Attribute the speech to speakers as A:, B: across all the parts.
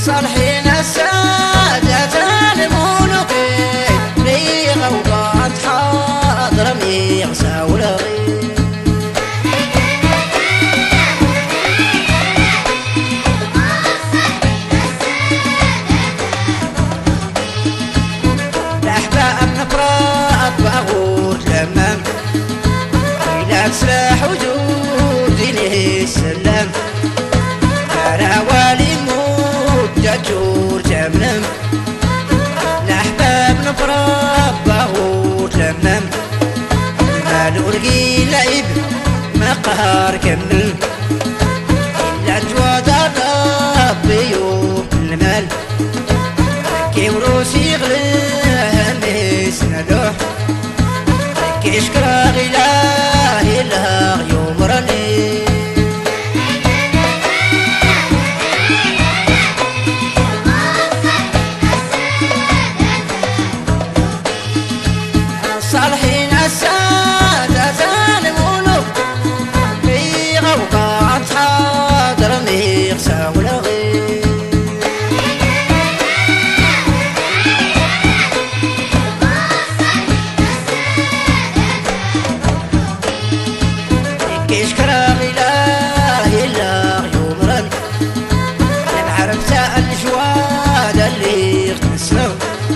A: صالحين السادة الملوكين ريغة وقعد حاضر ميغسى ولغي الأحباب نفرات باغور تمام إلى سلاح وجود إليه السلام أنا والي موت جاتور تمام الأحباب نفرات باغور تمام المال ورقي لعب ما قهر كمل إلا جواد الرب يوم المال كي وروسي يغليه الناس ندوح كي شكرا غلاه إله يمرني صالحين السادة الملوك في غوقات حاضر ميغسى ولغي كيشكرا غلاه إله يمرن نعرف الجواد اللي يغتسلو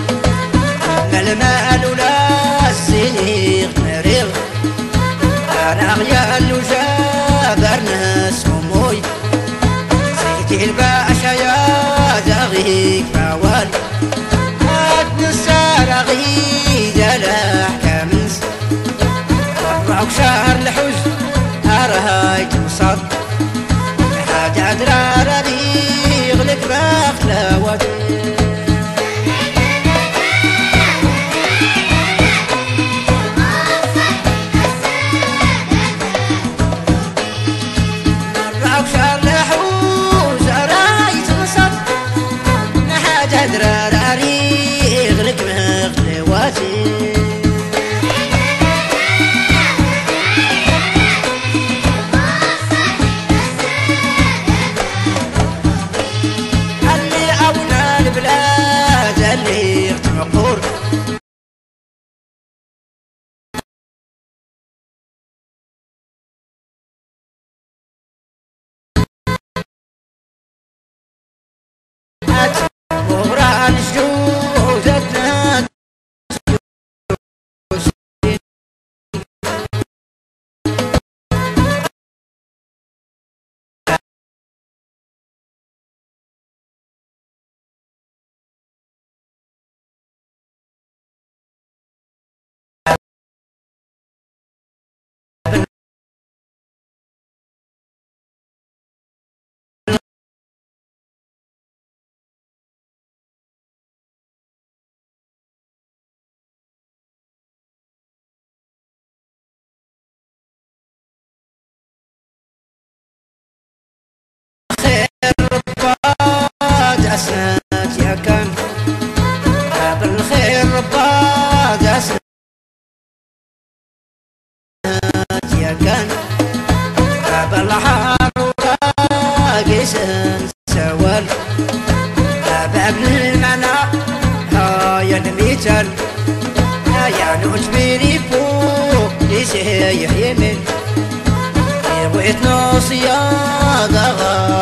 A: المال ولا السنيغ مريغ أنا غيال وجابر ناس أموي سيدي الباشا يا زغيك فوال هاد نسار غيدة لحكا منس وروك شهر الحزن أرهاي تنصد حاجة درارة بيغلق بخلاوات روك شهر الحوز أرهاي تنصد حاجة درارة بيغلق بخلاوات البلاد اللي يغتمقور مغرى الجوزتنا أسنات يا كان باب الخير رباط أسنات يا كان باب الحار وراقس سوال باب المنع هاي المثال يا نوت بيري فوق لسه يمين بغيت نص يا ضغط